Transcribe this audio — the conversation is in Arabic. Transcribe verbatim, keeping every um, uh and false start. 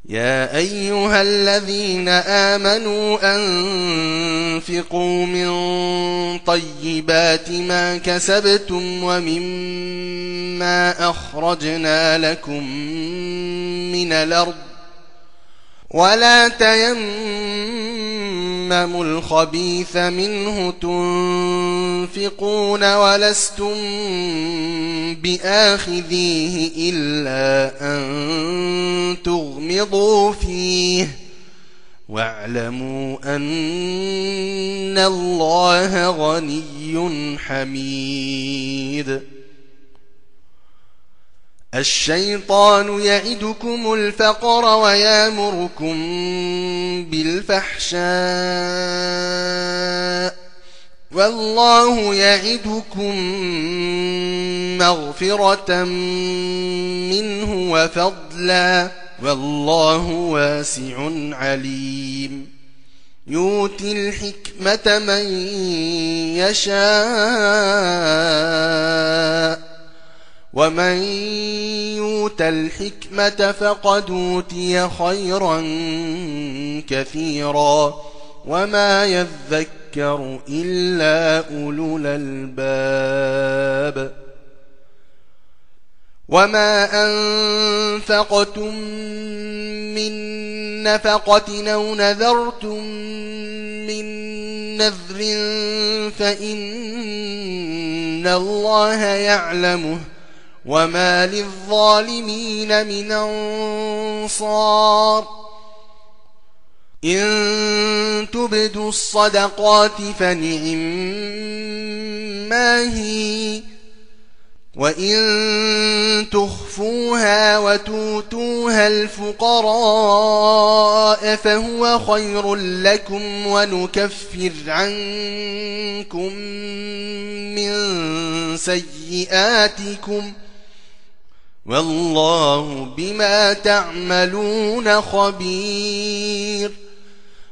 يا أيها الذين آمنوا أنفقوا من طيبات ما كسبتم ومما أخرجنا لكم من الأرض ولا تيمموا الخبيث منه تنفقون ولستم بآخذيه إلا أن تغمضوا فيه واعلموا أن الله غني حميد. الشيطان يعدكم الفقر ويأمركم بالفحشاء والله يعدكم مغفرة منه وفضلا والله واسع عليم. يؤتي الحكمة من يشاء ومن يؤت الحكمة فقد أوتي خيرا كثيرا وما يذكر إلا أولو الألباب. وما أنفقتم من نفقة أو نذرتم من نذر فإن الله يعلمه وما للظالمين من أنصار. إن تبدوا الصدقات فنعما هي وإن تخفوها وتؤتوها الفقراء فهو خير لكم ونكفر عنكم من سيئاتكم والله بما تعملون خبير.